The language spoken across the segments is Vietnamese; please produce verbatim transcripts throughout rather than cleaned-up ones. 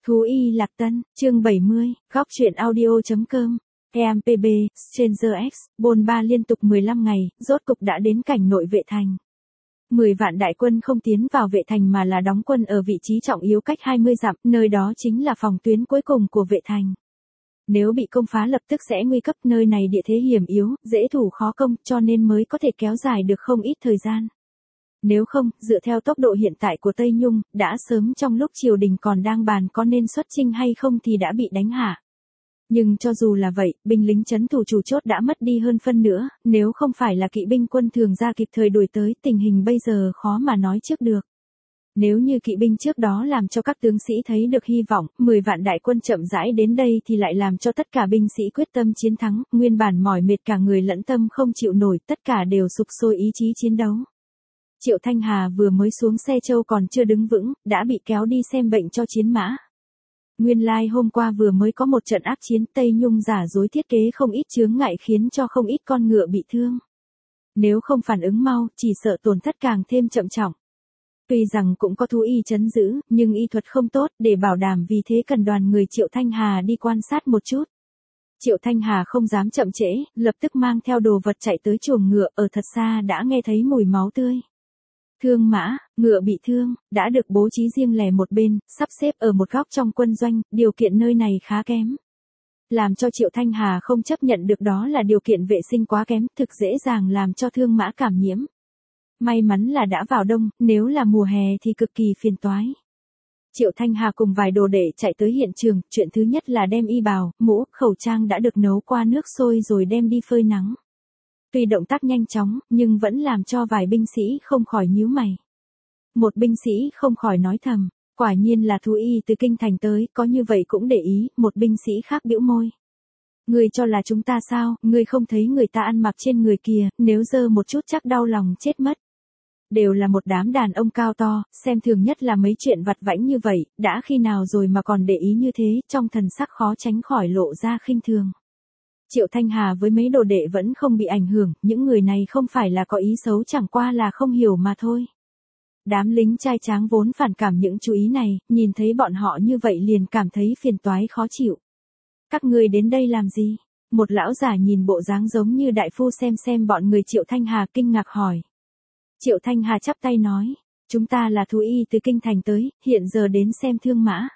Thú y Lạc Tân, chương bảy mươi, góc truyện audio.com, e em pê bê, Stranger X, bôn ba liên tục mười lăm ngày, rốt cục đã đến cảnh nội vệ thành. mười vạn đại quân không tiến vào vệ thành mà là đóng quân ở vị trí trọng yếu cách hai mươi dặm, nơi đó chính là phòng tuyến cuối cùng của vệ thành. Nếu bị công phá lập tức sẽ nguy cấp, nơi này địa thế hiểm yếu, dễ thủ khó công, cho nên mới có thể kéo dài được không ít thời gian. Nếu không, dựa theo tốc độ hiện tại của Tây Nhung, đã sớm trong lúc triều đình còn đang bàn có nên xuất chinh hay không thì đã bị đánh hạ. Nhưng cho dù là vậy, binh lính trấn thủ chủ chốt đã mất đi hơn phân nữa, nếu không phải là kỵ binh quân thường ra kịp thời đuổi tới, tình hình bây giờ khó mà nói trước được. Nếu như kỵ binh trước đó làm cho các tướng sĩ thấy được hy vọng, mười vạn đại quân chậm rãi đến đây thì lại làm cho tất cả binh sĩ quyết tâm chiến thắng, nguyên bản mỏi mệt cả người lẫn tâm không chịu nổi, tất cả đều sục sôi ý chí chiến đấu. Triệu Thanh Hà vừa mới xuống xe châu còn chưa đứng vững, đã bị kéo đi xem bệnh cho chiến mã. Nguyên lai like hôm qua vừa mới có một trận ác chiến, Tây Nhung giả dối thiết kế không ít chướng ngại khiến cho không ít con ngựa bị thương. Nếu không phản ứng mau, chỉ sợ tổn thất càng thêm chậm trọng. Tuy rằng cũng có thú y trấn giữ, nhưng y thuật không tốt, để bảo đảm vì thế cần đoàn người Triệu Thanh Hà đi quan sát một chút. Triệu Thanh Hà không dám chậm trễ, lập tức mang theo đồ vật chạy tới chuồng ngựa, ở thật xa đã nghe thấy mùi máu tươi. Thương mã, ngựa bị thương, đã được bố trí riêng lẻ một bên, sắp xếp ở một góc trong quân doanh, điều kiện nơi này khá kém. Làm cho Triệu Thanh Hà không chấp nhận được đó là điều kiện vệ sinh quá kém, thực dễ dàng làm cho thương mã cảm nhiễm. May mắn là đã vào đông, nếu là mùa hè thì cực kỳ phiền toái. Triệu Thanh Hà cùng vài đồ đệ chạy tới hiện trường, chuyện thứ nhất là đem y bào, mũ, khẩu trang đã được nấu qua nước sôi rồi đem đi phơi nắng. Tuy động tác nhanh chóng, nhưng vẫn làm cho vài binh sĩ không khỏi nhíu mày. Một binh sĩ không khỏi nói thầm, quả nhiên là thú y từ kinh thành tới, có như vậy cũng để ý, một binh sĩ khác bĩu môi. Ngươi cho là chúng ta sao, ngươi không thấy người ta ăn mặc trên người kìa, nếu dơ một chút chắc đau lòng chết mất. Đều là một đám đàn ông cao to, xem thường nhất là mấy chuyện vặt vãnh như vậy, đã khi nào rồi mà còn để ý như thế, trong thần sắc khó tránh khỏi lộ ra khinh thường. Triệu Thanh Hà với mấy đồ đệ vẫn không bị ảnh hưởng, những người này không phải là có ý xấu, chẳng qua là không hiểu mà thôi. Đám lính trai tráng vốn phản cảm những chú ý này, nhìn thấy bọn họ như vậy liền cảm thấy phiền toái khó chịu. Các ngươi đến đây làm gì? Một lão già nhìn bộ dáng giống như đại phu xem xem bọn người Triệu Thanh Hà kinh ngạc hỏi. Triệu Thanh Hà chắp tay nói, chúng ta là thú y từ kinh thành tới, hiện giờ đến xem thương mã.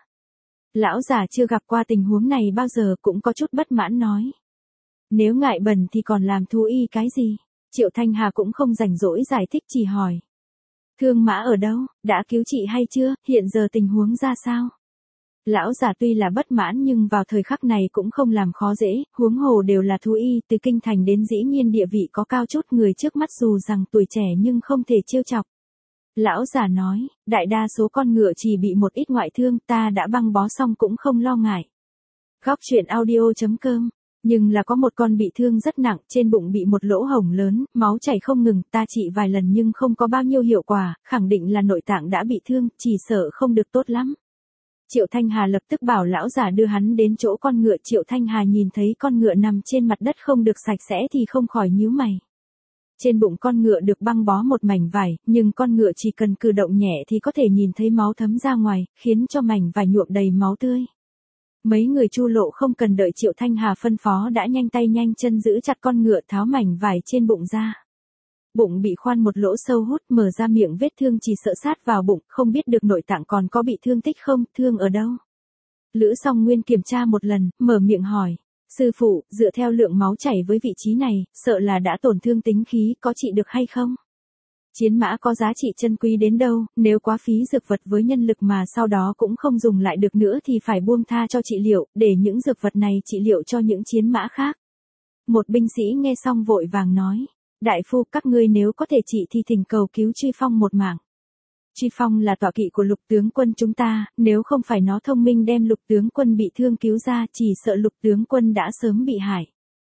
Lão già chưa gặp qua tình huống này bao giờ cũng có chút bất mãn nói. Nếu ngại bẩn thì còn làm thú y cái gì? Triệu Thanh Hà cũng không rảnh rỗi giải thích, chỉ hỏi. Thương mã ở đâu, đã cứu trị hay chưa, hiện giờ tình huống ra sao? Lão già tuy là bất mãn nhưng vào thời khắc này cũng không làm khó dễ, huống hồ đều là thú y từ kinh thành đến, dĩ nhiên địa vị có cao chút, người trước mắt dù rằng tuổi trẻ nhưng không thể trêu chọc. Lão già nói, đại đa số con ngựa chỉ bị một ít ngoại thương, ta đã băng bó xong cũng không lo ngại. Góc truyện audio.com. Nhưng là có một con bị thương rất nặng, trên bụng bị một lỗ hổng lớn, máu chảy không ngừng, ta trị vài lần nhưng không có bao nhiêu hiệu quả, khẳng định là nội tạng đã bị thương, chỉ sợ không được tốt lắm. Triệu Thanh Hà lập tức bảo lão già đưa hắn đến chỗ con ngựa. Triệu Thanh Hà nhìn thấy con ngựa nằm trên mặt đất không được sạch sẽ thì không khỏi nhíu mày. Trên bụng con ngựa được băng bó một mảnh vải, nhưng con ngựa chỉ cần cử động nhẹ thì có thể nhìn thấy máu thấm ra ngoài, khiến cho mảnh vải nhuộm đầy máu tươi. Mấy người Chu Lộ không cần đợi Triệu Thanh Hà phân phó đã nhanh tay nhanh chân giữ chặt con ngựa, tháo mảnh vải trên bụng ra. Bụng bị khoan một lỗ sâu hút, mở ra miệng vết thương chỉ sợ sát vào bụng, không biết được nội tạng còn có bị thương tích không, thương ở đâu. Lữ Song Nguyên kiểm tra một lần, mở miệng hỏi. Sư phụ, dựa theo lượng máu chảy với vị trí này, sợ là đã tổn thương tính khí, có trị được hay không? Chiến mã có giá trị chân quý đến đâu, nếu quá phí dược vật với nhân lực mà sau đó cũng không dùng lại được nữa thì phải buông tha cho trị liệu, để những dược vật này trị liệu cho những chiến mã khác. Một binh sĩ nghe xong vội vàng nói, đại phu, các ngươi nếu có thể trị thì thỉnh cầu cứu Truy Phong một mạng. Truy Phong là tọa kỵ của lục tướng quân chúng ta, nếu không phải nó thông minh đem lục tướng quân bị thương cứu ra, chỉ sợ lục tướng quân đã sớm bị hại.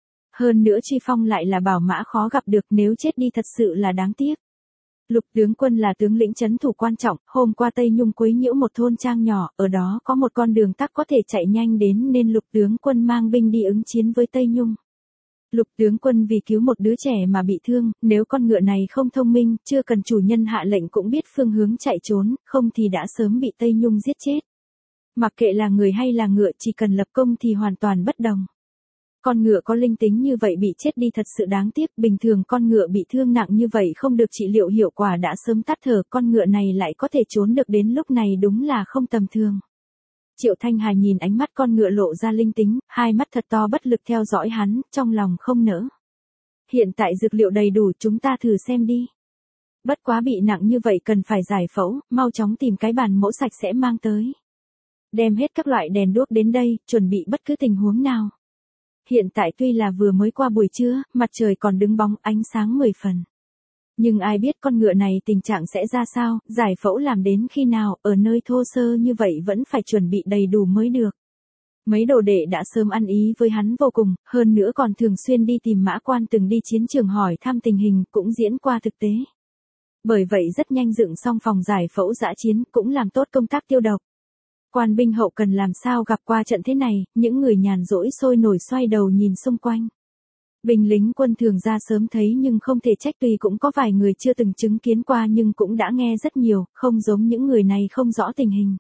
Hơn nữa Truy Phong lại là bảo mã khó gặp được, nếu chết đi thật sự là đáng tiếc. Lục tướng quân là tướng lĩnh trấn thủ quan trọng, hôm qua Tây Nhung quấy nhiễu một thôn trang nhỏ, ở đó có một con đường tắc có thể chạy nhanh đến nên lục tướng quân mang binh đi ứng chiến với Tây Nhung. Lục tướng quân vì cứu một đứa trẻ mà bị thương, nếu con ngựa này không thông minh, chưa cần chủ nhân hạ lệnh cũng biết phương hướng chạy trốn, không thì đã sớm bị Tây Nhung giết chết. Mặc kệ là người hay là ngựa, chỉ cần lập công thì hoàn toàn bất đồng. Con ngựa có linh tính như vậy bị chết đi thật sự đáng tiếc, bình thường con ngựa bị thương nặng như vậy không được trị liệu hiệu quả đã sớm tắt thở, con ngựa này lại có thể trốn được đến lúc này đúng là không tầm thường. Triệu Thanh Hà nhìn ánh mắt con ngựa lộ ra linh tính, hai mắt thật to bất lực theo dõi hắn, trong lòng không nỡ. Hiện tại dược liệu đầy đủ, chúng ta thử xem đi. Bất quá bị nặng như vậy cần phải giải phẫu, mau chóng tìm cái bàn mẫu sạch sẽ mang tới. Đem hết các loại đèn đuốc đến đây, chuẩn bị bất cứ tình huống nào. Hiện tại tuy là vừa mới qua buổi trưa, mặt trời còn đứng bóng, ánh sáng mười phần. Nhưng ai biết con ngựa này tình trạng sẽ ra sao, giải phẫu làm đến khi nào, ở nơi thô sơ như vậy vẫn phải chuẩn bị đầy đủ mới được. Mấy đồ đệ đã sớm ăn ý với hắn vô cùng, hơn nữa còn thường xuyên đi tìm Mã Quan từng đi chiến trường hỏi thăm tình hình, cũng diễn qua thực tế. Bởi vậy rất nhanh dựng xong phòng giải phẫu dã chiến, cũng làm tốt công tác tiêu độc. Quan binh hậu cần làm sao gặp qua trận thế này, những người nhàn rỗi sôi nổi xoay đầu nhìn xung quanh. Binh lính quân thường ra sớm thấy nhưng không thể trách, tuy cũng có vài người chưa từng chứng kiến qua nhưng cũng đã nghe rất nhiều, không giống những người này không rõ tình hình.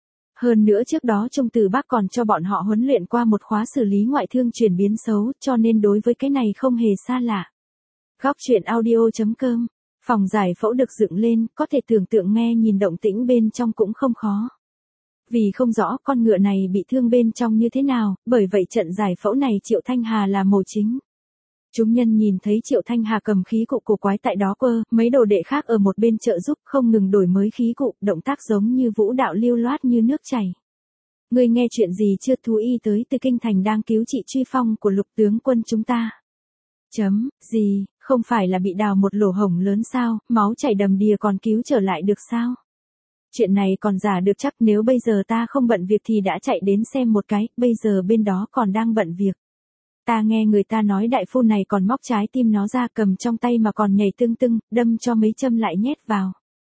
Hơn nữa trước đó Trung Từ Bác còn cho bọn họ huấn luyện qua một khóa xử lý ngoại thương chuyển biến xấu, cho nên đối với cái này không hề xa lạ. Góc truyện audio chấm com. Phòng giải phẫu được dựng lên, có thể tưởng tượng nghe nhìn động tĩnh bên trong cũng không khó. Vì không rõ con ngựa này bị thương bên trong như thế nào, bởi vậy trận giải phẫu này Triệu Thanh Hà là mổ chính. Chúng nhân nhìn thấy Triệu Thanh Hà cầm khí cụ cổ quái tại đó quơ, mấy đồ đệ khác ở một bên trợ giúp không ngừng đổi mới khí cụ, động tác giống như vũ đạo lưu loát như nước chảy. Ngươi nghe chuyện gì chưa? Thú y tới từ kinh thành đang cứu trị truy phong của Lục tướng quân chúng ta. Chấm, gì, không phải là bị đào một lỗ hổng lớn sao, máu chảy đầm đìa còn cứu trở lại được sao? Chuyện này còn giả được chắc, nếu bây giờ ta không bận việc thì đã chạy đến xem một cái, bây giờ bên đó còn đang bận việc. Ta nghe người ta nói đại phu này còn móc trái tim nó ra cầm trong tay mà còn nhảy tưng tưng, đâm cho mấy châm lại nhét vào.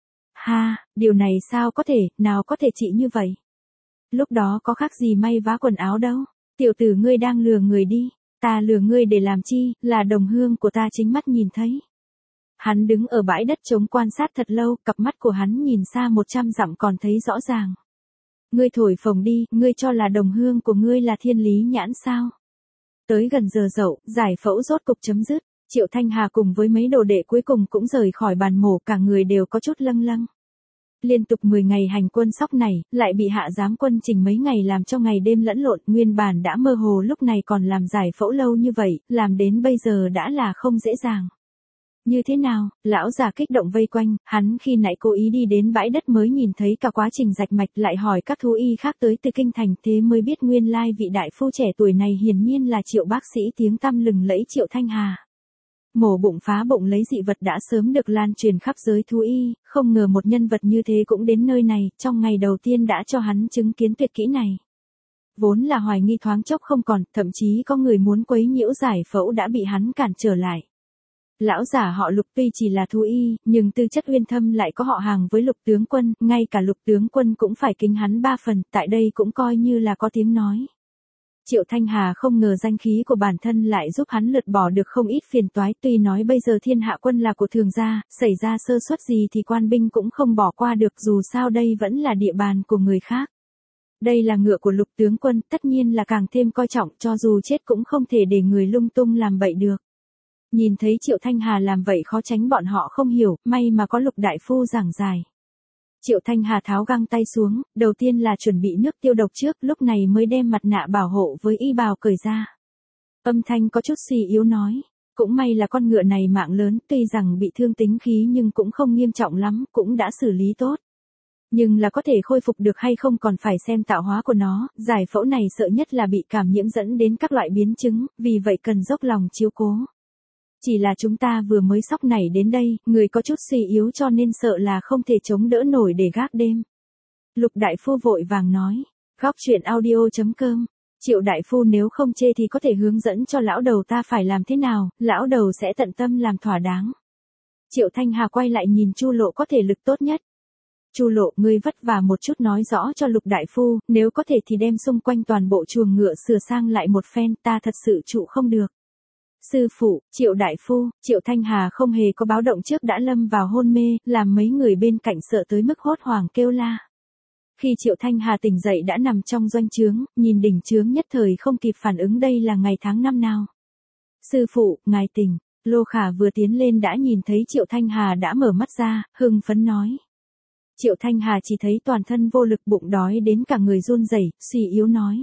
Ha, điều này sao có thể, nào có thể trị như vậy? Lúc đó có khác gì may vá quần áo đâu, tiểu tử ngươi đang lừa người đi, ta lừa ngươi để làm chi, là đồng hương của ta chính mắt nhìn thấy. Hắn đứng ở bãi đất trống quan sát thật lâu, cặp mắt của hắn nhìn xa một trăm dặm còn thấy rõ ràng. Ngươi thổi phồng đi, ngươi cho là đồng hương của ngươi là thiên lý nhãn sao? Tới gần giờ dậu, giải phẫu rốt cục chấm dứt, Triệu Thanh Hà cùng với mấy đồ đệ cuối cùng cũng rời khỏi bàn mổ, cả người đều có chút lâng lâng. Liên tục mười ngày hành quân sóc này, lại bị hạ giám quân trình mấy ngày làm cho ngày đêm lẫn lộn, nguyên bản đã mơ hồ lúc này còn làm giải phẫu lâu như vậy, làm đến bây giờ đã là không dễ dàng. Như thế nào, lão già kích động vây quanh, hắn khi nãy cố ý đi đến bãi đất mới nhìn thấy cả quá trình rạch mạch, lại hỏi các thú y khác tới từ kinh thành, thế mới biết nguyên lai vị đại phu trẻ tuổi này hiển nhiên là Triệu bác sĩ tiếng tăm lừng lẫy Triệu Thanh Hà. Mổ bụng phá bụng lấy dị vật đã sớm được lan truyền khắp giới thú y, không ngờ một nhân vật như thế cũng đến nơi này, trong ngày đầu tiên đã cho hắn chứng kiến tuyệt kỹ này. Vốn là hoài nghi thoáng chốc không còn, thậm chí có người muốn quấy nhiễu giải phẫu đã bị hắn cản trở lại. Lão giả họ Lục tuy chỉ là thú y, nhưng tư chất uyên thâm lại có họ hàng với Lục tướng quân, ngay cả Lục tướng quân cũng phải kính hắn ba phần, tại đây cũng coi như là có tiếng nói. Triệu Thanh Hà không ngờ danh khí của bản thân lại giúp hắn lượt bỏ được không ít phiền toái, tuy nói bây giờ thiên hạ quân là của thường gia, xảy ra sơ suất gì thì quan binh cũng không bỏ qua được, dù sao đây vẫn là địa bàn của người khác. Đây là ngựa của Lục tướng quân, tất nhiên là càng thêm coi trọng, cho dù chết cũng không thể để người lung tung làm bậy được. Nhìn thấy Triệu Thanh Hà làm vậy khó tránh bọn họ không hiểu, may mà có Lục đại phu giảng giải. Triệu Thanh Hà tháo găng tay xuống, đầu tiên là chuẩn bị nước tiêu độc trước, lúc này mới đem mặt nạ bảo hộ với y bào cởi ra. Âm thanh có chút suy yếu nói, cũng may là con ngựa này mạng lớn, tuy rằng bị thương tính khí nhưng cũng không nghiêm trọng lắm, cũng đã xử lý tốt. Nhưng là có thể khôi phục được hay không còn phải xem tạo hóa của nó, giải phẫu này sợ nhất là bị cảm nhiễm dẫn đến các loại biến chứng, vì vậy cần dốc lòng chiếu cố. Chỉ là chúng ta vừa mới sóc nảy đến đây, người có chút suy yếu cho nên sợ là không thể chống đỡ nổi để gác đêm. Lục đại phu vội vàng nói, góc truyện audio chấm com, Triệu đại phu nếu không chê thì có thể hướng dẫn cho lão đầu ta phải làm thế nào, lão đầu sẽ tận tâm làm thỏa đáng. Triệu Thanh Hà quay lại nhìn Chu Lộ có thể lực tốt nhất. Chu Lộ, ngươi vất vả một chút nói rõ cho Lục đại phu, nếu có thể thì đem xung quanh toàn bộ chuồng ngựa sửa sang lại một phen, ta thật sự trụ không được. Sư phụ, Triệu đại phu, Triệu Thanh Hà không hề có báo động trước đã lâm vào hôn mê, làm mấy người bên cạnh sợ tới mức hốt hoảng kêu la. Khi Triệu Thanh Hà tỉnh dậy đã nằm trong doanh trướng, nhìn đỉnh trướng nhất thời không kịp phản ứng đây là ngày tháng năm nào. Sư phụ, ngài tỉnh. Lô Khả vừa tiến lên đã nhìn thấy Triệu Thanh Hà đã mở mắt ra, hưng phấn nói. Triệu Thanh Hà chỉ thấy toàn thân vô lực, bụng đói đến cả người run rẩy, suy yếu nói.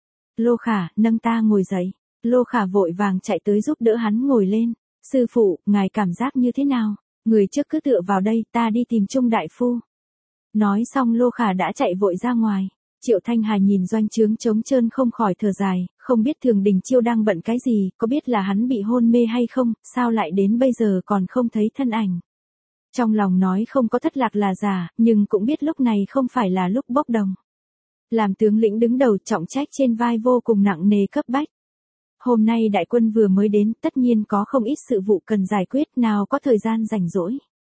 Lô Khả, nâng ta ngồi dậy. Lô Khả vội vàng chạy tới giúp đỡ hắn ngồi lên. Sư phụ, ngài cảm giác như thế nào? Người trước cứ tựa vào đây, ta đi tìm Trung đại phu. Nói xong Lô Khả đã chạy vội ra ngoài. Triệu Thanh Hà nhìn doanh trướng trống trơn không khỏi thở dài, không biết Thường Đình Chiêu đang bận cái gì, có biết là hắn bị hôn mê hay không, sao lại đến bây giờ còn không thấy thân ảnh. Trong lòng nói không có thất lạc là giả, nhưng cũng biết lúc này không phải là lúc bốc đồng. Làm tướng lĩnh đứng đầu, trọng trách trên vai vô cùng nặng nề cấp bách. Hôm nay đại quân vừa mới đến, tất nhiên có không ít sự vụ cần giải quyết, nào có thời gian rảnh rỗi.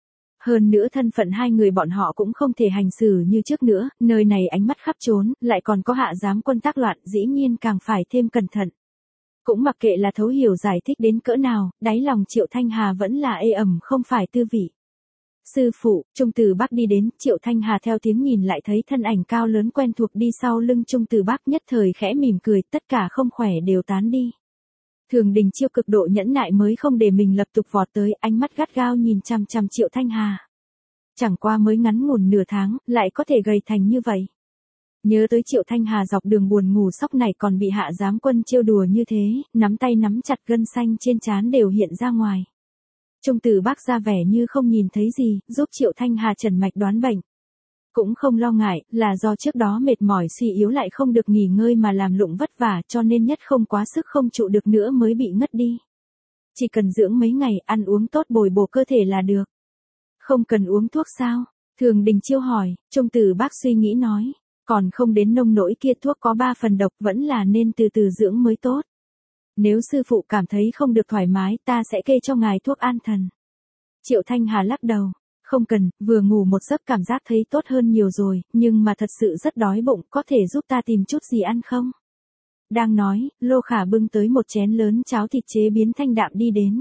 Hơn nữa thân phận hai người bọn họ cũng không thể hành xử như trước nữa, nơi này ánh mắt khắp trốn, lại còn có hạ giám quân tác loạn, dĩ nhiên càng phải thêm cẩn thận. Cũng mặc kệ là thấu hiểu giải thích đến cỡ nào, đáy lòng Triệu Thanh Hà vẫn là ê ẩm không phải tư vị. Sư phụ, Trung Từ Bắc đi đến, Triệu Thanh Hà theo tiếng nhìn lại thấy thân ảnh cao lớn quen thuộc đi sau lưng Trung Từ Bắc, nhất thời khẽ mỉm cười, tất cả không khỏe đều tán đi. Thường Đình Chiêu cực độ nhẫn nại mới không để mình lập tục vọt tới, ánh mắt gắt gao nhìn chằm chằm Triệu Thanh Hà. Chẳng qua mới ngắn ngủn nửa tháng, lại có thể gầy thành như vậy. Nhớ tới Triệu Thanh Hà dọc đường buồn ngủ sóc này còn bị hạ giám quân trêu đùa như thế, nắm tay nắm chặt gân xanh trên trán đều hiện ra ngoài. Trung Từ Bắc ra vẻ như không nhìn thấy gì, giúp Triệu Thanh Hà trần mạch đoán bệnh. Cũng không lo ngại, là do trước đó mệt mỏi suy yếu lại không được nghỉ ngơi mà làm lụng vất vả cho nên nhất không quá sức không trụ được nữa mới bị ngất đi. Chỉ cần dưỡng mấy ngày, ăn uống tốt bồi bổ cơ thể là được. Không cần uống thuốc sao? Thường Đình Chiêu hỏi, Trung Từ Bắc suy nghĩ nói. Còn không đến nông nỗi kia, thuốc có ba phần độc, vẫn là nên từ từ dưỡng mới tốt. Nếu sư phụ cảm thấy không được thoải mái, ta sẽ kê cho ngài thuốc an thần. Triệu Thanh Hà lắc đầu. Không cần, vừa ngủ một giấc cảm giác thấy tốt hơn nhiều rồi, nhưng mà thật sự rất đói bụng, có thể giúp ta tìm chút gì ăn không? Đang nói, Lô Khả bưng tới một chén lớn cháo thịt chế biến thanh đạm đi đến.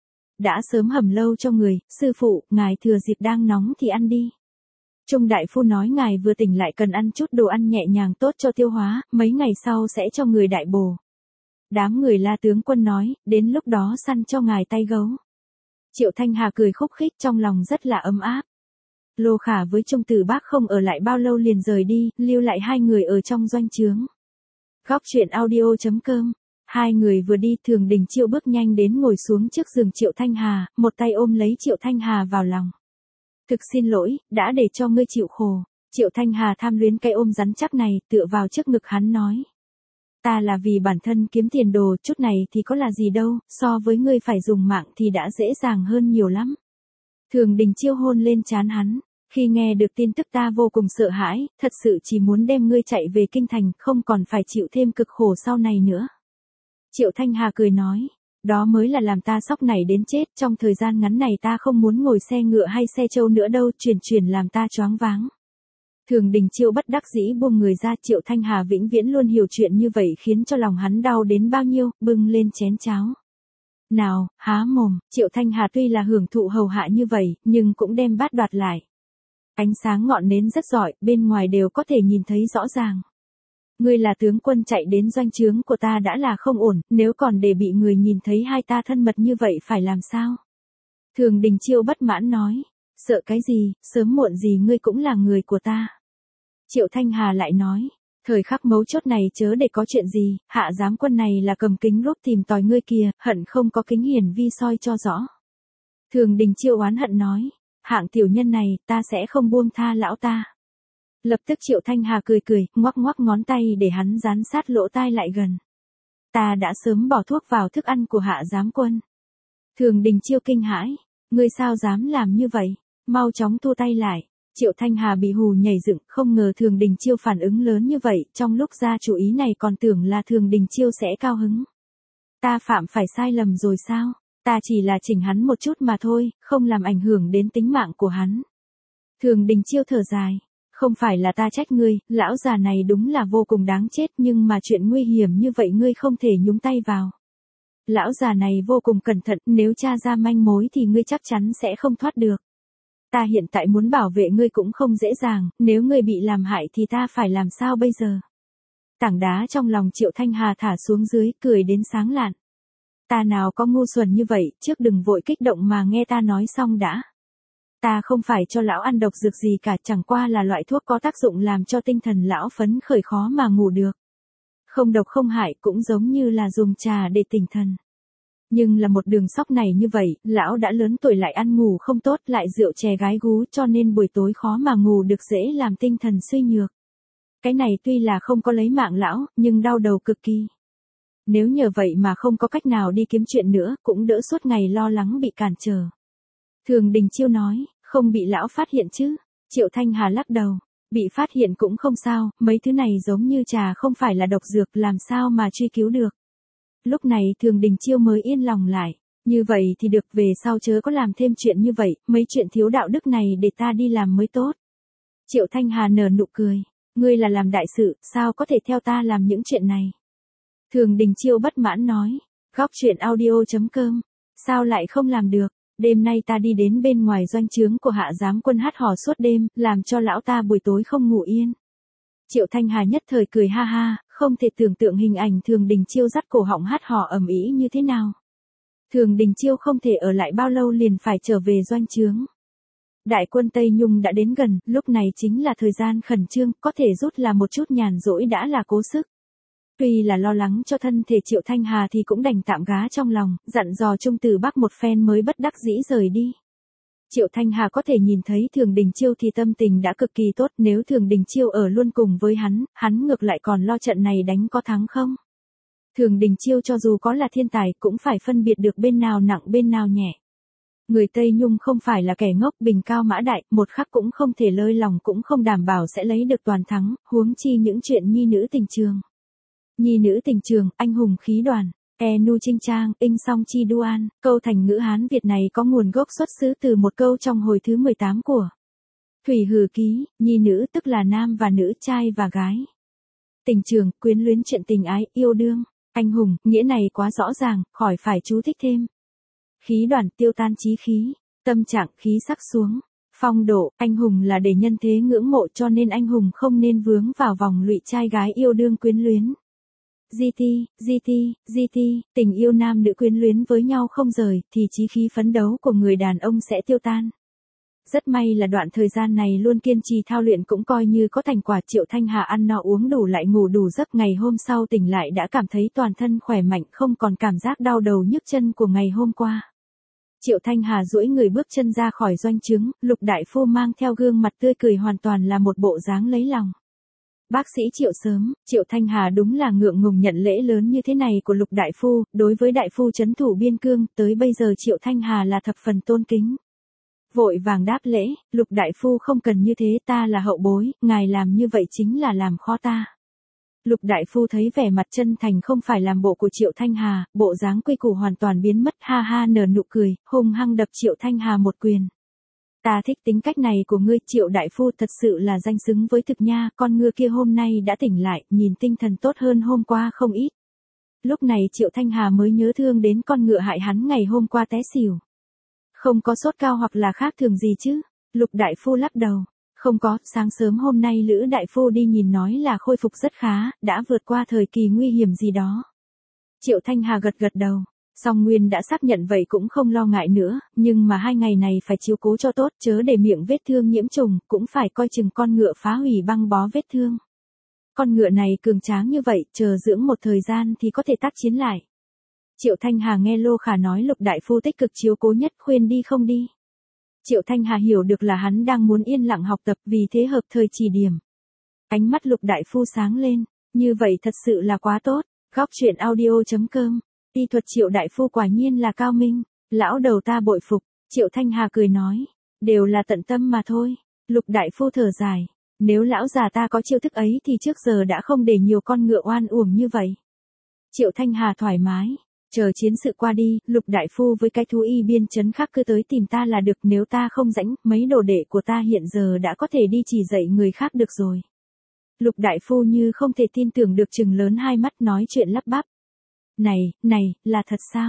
Đã sớm hầm lâu cho người, sư phụ, ngài thừa dịp đang nóng thì ăn đi. Trung đại phu nói ngài vừa tỉnh lại cần ăn chút đồ ăn nhẹ nhàng tốt cho tiêu hóa, mấy ngày sau sẽ cho người đại bổ. Đám người La tướng quân nói, đến lúc đó săn cho ngài tay gấu. Triệu Thanh Hà cười khúc khích trong lòng rất là ấm áp. Lô Khả với Trung Từ Bắc không ở lại bao lâu liền rời đi, lưu lại hai người ở trong doanh trướng. Góc truyện audio chấm com. Hai người vừa đi, Thường Đình Chiêu bước nhanh đến ngồi xuống trước giường Triệu Thanh Hà, một tay ôm lấy Triệu Thanh Hà vào lòng. Thực xin lỗi, đã để cho ngươi chịu khổ. Triệu Thanh Hà tham luyến cái ôm rắn chắc này, tựa vào trước ngực hắn nói. Ta là vì bản thân kiếm tiền đồ, chút này thì có là gì đâu, so với ngươi phải dùng mạng thì đã dễ dàng hơn nhiều lắm. Thường Đình Chiêu hôn lên trán hắn, khi nghe được tin tức ta vô cùng sợ hãi, thật sự chỉ muốn đem ngươi chạy về kinh thành, không còn phải chịu thêm cực khổ sau này nữa. Triệu Thanh Hà cười nói, đó mới là làm ta sốc này đến chết, trong thời gian ngắn này ta không muốn ngồi xe ngựa hay xe trâu nữa đâu, chuyển chuyển làm ta choáng váng. Thường Đình Chiêu bất đắc dĩ buông người ra, Triệu Thanh Hà vĩnh viễn luôn hiểu chuyện như vậy khiến cho lòng hắn đau đến bao nhiêu, bưng lên chén cháo. Nào, há mồm, Triệu Thanh Hà tuy là hưởng thụ hầu hạ như vậy, nhưng cũng đem bát đoạt lại. Ánh sáng ngọn nến rất rọi, bên ngoài đều có thể nhìn thấy rõ ràng. Ngươi là tướng quân chạy đến doanh trướng của ta đã là không ổn, nếu còn để bị người nhìn thấy hai ta thân mật như vậy phải làm sao? Thường Đình Chiêu bất mãn nói. Sợ cái gì, sớm muộn gì ngươi cũng là người của ta. Triệu Thanh Hà lại nói, thời khắc mấu chốt này chớ để có chuyện gì, hạ giám quân này là cầm kính rút tìm tòi ngươi kìa, hận không có kính hiển vi soi cho rõ. Thường Đình Chiêu oán hận nói, hạng tiểu nhân này, ta sẽ không buông tha lão ta. Lập tức Triệu Thanh Hà cười cười, ngoắc ngoắc ngón tay để hắn dán sát lỗ tai lại gần. Ta đã sớm bỏ thuốc vào thức ăn của hạ giám quân. Thường Đình Chiêu kinh hãi, ngươi sao dám làm như vậy? Mau chóng thu tay lại. Triệu Thanh Hà bị hù nhảy dựng, không ngờ Thường Đình Chiêu phản ứng lớn như vậy, trong lúc ra chủ ý này còn tưởng là Thường Đình Chiêu sẽ cao hứng. Ta phạm phải sai lầm rồi sao? Ta chỉ là chỉnh hắn một chút mà thôi, không làm ảnh hưởng đến tính mạng của hắn. Thường Đình Chiêu thở dài, không phải là ta trách ngươi, lão già này đúng là vô cùng đáng chết, nhưng mà chuyện nguy hiểm như vậy ngươi không thể nhúng tay vào. Lão già này vô cùng cẩn thận, nếu tra ra manh mối thì ngươi chắc chắn sẽ không thoát được. Ta hiện tại muốn bảo vệ ngươi cũng không dễ dàng, nếu ngươi bị làm hại thì ta phải làm sao bây giờ? Tảng đá trong lòng Triệu Thanh Hà thả xuống dưới, cười đến sáng lạn. Ta nào có ngu xuẩn như vậy, trước đừng vội kích động mà nghe ta nói xong đã. Ta không phải cho lão ăn độc dược gì cả, chẳng qua là loại thuốc có tác dụng làm cho tinh thần lão phấn khởi khó mà ngủ được. Không độc không hại, cũng giống như là dùng trà để tỉnh thần. Nhưng là một đường sóc này như vậy, lão đã lớn tuổi lại ăn ngủ không tốt, lại rượu chè gái gú, cho nên buổi tối khó mà ngủ được, dễ làm tinh thần suy nhược. Cái này tuy là không có lấy mạng lão, nhưng đau đầu cực kỳ. Nếu nhờ vậy mà không có cách nào đi kiếm chuyện nữa, cũng đỡ suốt ngày lo lắng bị cản trở. Thường Đình Chiêu nói, không bị lão phát hiện chứ? Triệu Thanh Hà lắc đầu, bị phát hiện cũng không sao, mấy thứ này giống như trà không phải là độc dược, làm sao mà truy cứu được. Lúc này Thường Đình Chiêu mới yên lòng lại, như vậy thì được, về sau chớ có làm thêm chuyện như vậy, mấy chuyện thiếu đạo đức này để ta đi làm mới tốt. Triệu Thanh Hà nở nụ cười, ngươi là làm đại sự, sao có thể theo ta làm những chuyện này? Thường Đình Chiêu bất mãn nói, góc chuyện audio chấm com, sao lại không làm được? Đêm nay ta đi đến bên ngoài doanh trướng của Hạ Giám Quân hát hò suốt đêm, làm cho lão ta buổi tối không ngủ yên. Triệu Thanh Hà nhất thời cười ha ha, không thể tưởng tượng hình ảnh Thường Đình Chiêu dắt cổ họng hát hò ầm ĩ như thế nào. Thường Đình Chiêu không thể ở lại bao lâu liền phải trở về doanh trướng. Đại quân Tây Nhung đã đến gần, lúc này chính là thời gian khẩn trương, có thể rút là một chút nhàn rỗi đã là cố sức. Tuy là lo lắng cho thân thể Triệu Thanh Hà thì cũng đành tạm gá trong lòng, dặn dò Trung Từ Bắc một phen mới bất đắc dĩ rời đi. Triệu Thanh Hà có thể nhìn thấy Thường Đình Chiêu thì tâm tình đã cực kỳ tốt, nếu Thường Đình Chiêu ở luôn cùng với hắn, hắn ngược lại còn lo trận này đánh có thắng không. Thường Đình Chiêu cho dù có là thiên tài cũng phải phân biệt được bên nào nặng bên nào nhẹ. Người Tây Nhung không phải là kẻ ngốc, bình cao mã đại, một khắc cũng không thể lơi lòng, cũng không đảm bảo sẽ lấy được toàn thắng, huống chi những chuyện nhi nữ tình trường. Nhi nữ tình trường, anh hùng khí đoàn, e nu trinh trang, inh song chi duan, câu thành ngữ Hán Việt này có nguồn gốc xuất xứ từ một câu trong hồi thứ mười tám của Thủy Hử Ký, nhi nữ tức là nam và nữ, trai và gái. Tình trường, quyến luyến, chuyện tình ái, yêu đương. Anh hùng, nghĩa này quá rõ ràng, khỏi phải chú thích thêm. Khí đoàn, tiêu tan chí khí, tâm trạng, khí sắc xuống. Phong độ, anh hùng là để nhân thế ngưỡng mộ, cho nên anh hùng không nên vướng vào vòng lụy trai gái yêu đương quyến luyến. giê tê, giê tê, giê tê, tình yêu nam nữ quyến luyến với nhau không rời, thì chí khí phấn đấu của người đàn ông sẽ tiêu tan. Rất may là đoạn thời gian này luôn kiên trì thao luyện cũng coi như có thành quả. Triệu Thanh Hà ăn no uống đủ lại ngủ đủ giấc, ngày hôm sau tỉnh lại đã cảm thấy toàn thân khỏe mạnh, không còn cảm giác đau đầu nhức chân của ngày hôm qua. Triệu Thanh Hà duỗi người bước chân ra khỏi doanh trướng, Lục đại phu mang theo gương mặt tươi cười hoàn toàn là một bộ dáng lấy lòng. Bác sĩ Triệu Sớm, Triệu Thanh Hà đúng là ngượng ngùng nhận lễ lớn như thế này của Lục đại phu, đối với đại phu trấn thủ biên cương, tới bây giờ Triệu Thanh Hà là thập phần tôn kính. Vội vàng đáp lễ, Lục đại phu không cần như thế, ta là hậu bối, ngài làm như vậy chính là làm khó ta. Lục đại phu thấy vẻ mặt chân thành không phải làm bộ của Triệu Thanh Hà, bộ dáng quy củ hoàn toàn biến mất, ha ha nở nụ cười, hung hăng đập Triệu Thanh Hà một quyền. Ta thích tính cách này của ngươi, Triệu đại phu, thật sự là danh xứng với thực nha, con ngựa kia hôm nay đã tỉnh lại, nhìn tinh thần tốt hơn hôm qua không ít. Lúc này Triệu Thanh Hà mới nhớ thương đến con ngựa hại hắn ngày hôm qua té xỉu. Không có sốt cao hoặc là khác thường gì chứ? Lục đại phu lắc đầu. Không có, sáng sớm hôm nay Lữ đại phu đi nhìn nói là khôi phục rất khá, đã vượt qua thời kỳ nguy hiểm gì đó. Triệu Thanh Hà gật gật đầu. Song Nguyên đã xác nhận vậy cũng không lo ngại nữa, nhưng mà hai ngày này phải chiếu cố cho tốt, chớ để miệng vết thương nhiễm trùng, cũng phải coi chừng con ngựa phá hủy băng bó vết thương. Con ngựa này cường tráng như vậy, chờ dưỡng một thời gian thì có thể tác chiến lại. Triệu Thanh Hà nghe Lô Khả nói Lục đại phu tích cực chiếu cố nhất, khuyên đi không đi. Triệu Thanh Hà hiểu được là hắn đang muốn yên lặng học tập, vì thế hợp thời chỉ điểm. Ánh mắt Lục đại phu sáng lên, như vậy thật sự là quá tốt. Góc chuyện audio chấm com, y thuật Triệu đại phu quả nhiên là cao minh, lão đầu ta bội phục. Triệu Thanh Hà cười nói, đều là tận tâm mà thôi. Lục đại phu thở dài, nếu lão già ta có chiêu thức ấy thì trước giờ đã không để nhiều con ngựa oan uổng như vậy. Triệu Thanh Hà thoải mái. Chờ chiến sự qua đi, Lục đại phu với cái thú y biên chấn khác cứ tới tìm ta là được, nếu ta không rảnh, mấy đồ đệ của ta hiện giờ đã có thể đi chỉ dạy người khác được rồi. Lục đại phu như không thể tin tưởng được, trừng lớn hai mắt nói chuyện lắp bắp. Này, này, là thật sao?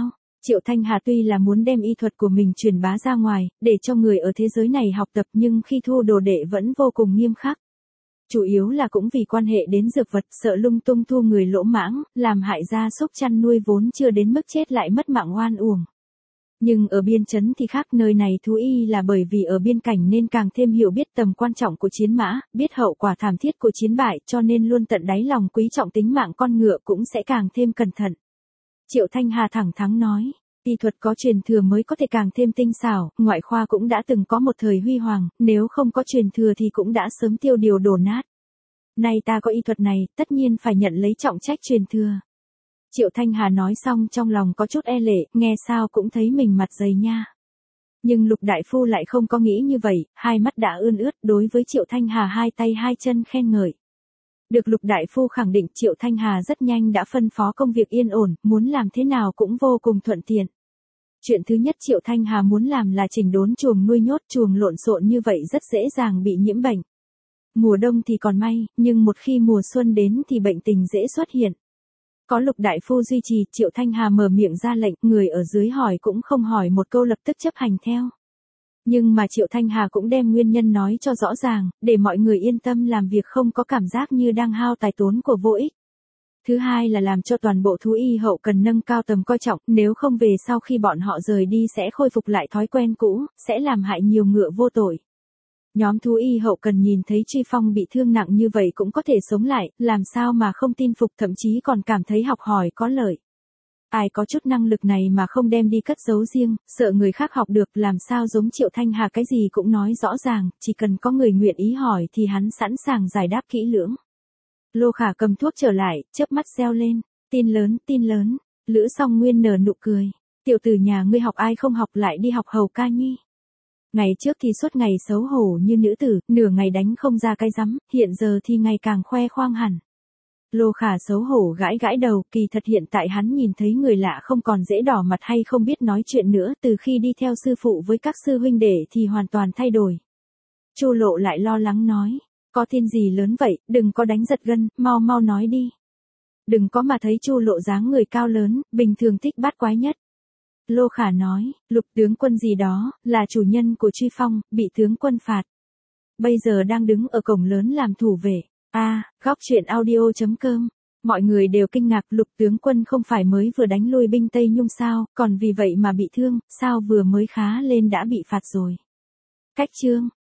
Triệu Thanh Hà tuy là muốn đem y thuật của mình truyền bá ra ngoài, để cho người ở thế giới này học tập, nhưng khi thu đồ đệ vẫn vô cùng nghiêm khắc. Chủ yếu là cũng vì quan hệ đến dược vật, sợ lung tung thu người lỗ mãng, làm hại gia súc chăn nuôi vốn chưa đến mức chết lại mất mạng oan uổng. Nhưng ở biên trấn thì khác, nơi này thú y là bởi vì ở biên cảnh nên càng thêm hiểu biết tầm quan trọng của chiến mã, biết hậu quả thảm thiết của chiến bại, cho nên luôn tận đáy lòng quý trọng tính mạng con ngựa, cũng sẽ càng thêm cẩn thận. Triệu Thanh Hà thẳng thắn nói, y thuật có truyền thừa mới có thể càng thêm tinh xảo, ngoại khoa cũng đã từng có một thời huy hoàng, nếu không có truyền thừa thì cũng đã sớm tiêu điều đổ nát. Nay ta có y thuật này, tất nhiên phải nhận lấy trọng trách truyền thừa. Triệu Thanh Hà nói xong trong lòng có chút e lệ, nghe sao cũng thấy mình mặt dày nha. Nhưng Lục Đại Phu lại không có nghĩ như vậy, hai mắt đã ươn ướt, đối với Triệu Thanh Hà hai tay hai chân khen ngợi. Được Lục Đại Phu khẳng định, Triệu Thanh Hà rất nhanh đã phân phó công việc yên ổn, muốn làm thế nào cũng vô cùng thuận tiện. Chuyện thứ nhất Triệu Thanh Hà muốn làm là chỉnh đốn chuồng nuôi nhốt, chuồng lộn xộn như vậy rất dễ dàng bị nhiễm bệnh. Mùa đông thì còn may, nhưng một khi mùa xuân đến thì bệnh tình dễ xuất hiện. Có Lục Đại Phu duy trì, Triệu Thanh Hà mở miệng ra lệnh, người ở dưới hỏi cũng không hỏi một câu lập tức chấp hành theo. Nhưng mà Triệu Thanh Hà cũng đem nguyên nhân nói cho rõ ràng, để mọi người yên tâm làm việc, không có cảm giác như đang hao tài tốn của vô ích. Thứ hai là làm cho toàn bộ thú y hậu cần nâng cao tầm coi trọng, nếu không về sau khi bọn họ rời đi sẽ khôi phục lại thói quen cũ, sẽ làm hại nhiều ngựa vô tội. Nhóm thú y hậu cần nhìn thấy Truy Phong bị thương nặng như vậy cũng có thể sống lại, làm sao mà không tin phục, thậm chí còn cảm thấy học hỏi có lợi. Ai có chút năng lực này mà không đem đi cất giấu riêng, sợ người khác học được, làm sao giống Triệu Thanh Hà cái gì cũng nói rõ ràng, chỉ cần có người nguyện ý hỏi thì hắn sẵn sàng giải đáp kỹ lưỡng. Lô Khả cầm thuốc trở lại, chớp mắt reo lên, tin lớn, tin lớn. Lữ Song Nguyên nở nụ cười, tiểu tử nhà ngươi học ai không học lại đi học Hầu ca nhi. Ngày trước thì suốt ngày xấu hổ như nữ tử, nửa ngày đánh không ra cái rắm, hiện giờ thì ngày càng khoe khoang hẳn. Lô Khả xấu hổ gãi gãi đầu, kỳ thật hiện tại hắn nhìn thấy người lạ không còn dễ đỏ mặt hay không biết nói chuyện nữa, từ khi đi theo sư phụ với các sư huynh đệ thì hoàn toàn thay đổi. Chu Lộ lại lo lắng nói, có tin gì lớn vậy, đừng có đánh giật gân, mau mau nói đi. Đừng có mà thấy Chu Lộ dáng người cao lớn, bình thường thích bát quái nhất. Lô Khả nói, Lục tướng quân gì đó, là chủ nhân của Truy Phong, bị tướng quân phạt. Bây giờ đang đứng ở cổng lớn làm thủ vệ. A, à, góc truyện audio chấm com. Mọi người đều kinh ngạc, Lục tướng quân không phải mới vừa đánh lui binh Tây Nhung sao, còn vì vậy mà bị thương, sao vừa mới khá lên đã bị phạt rồi. Cách chương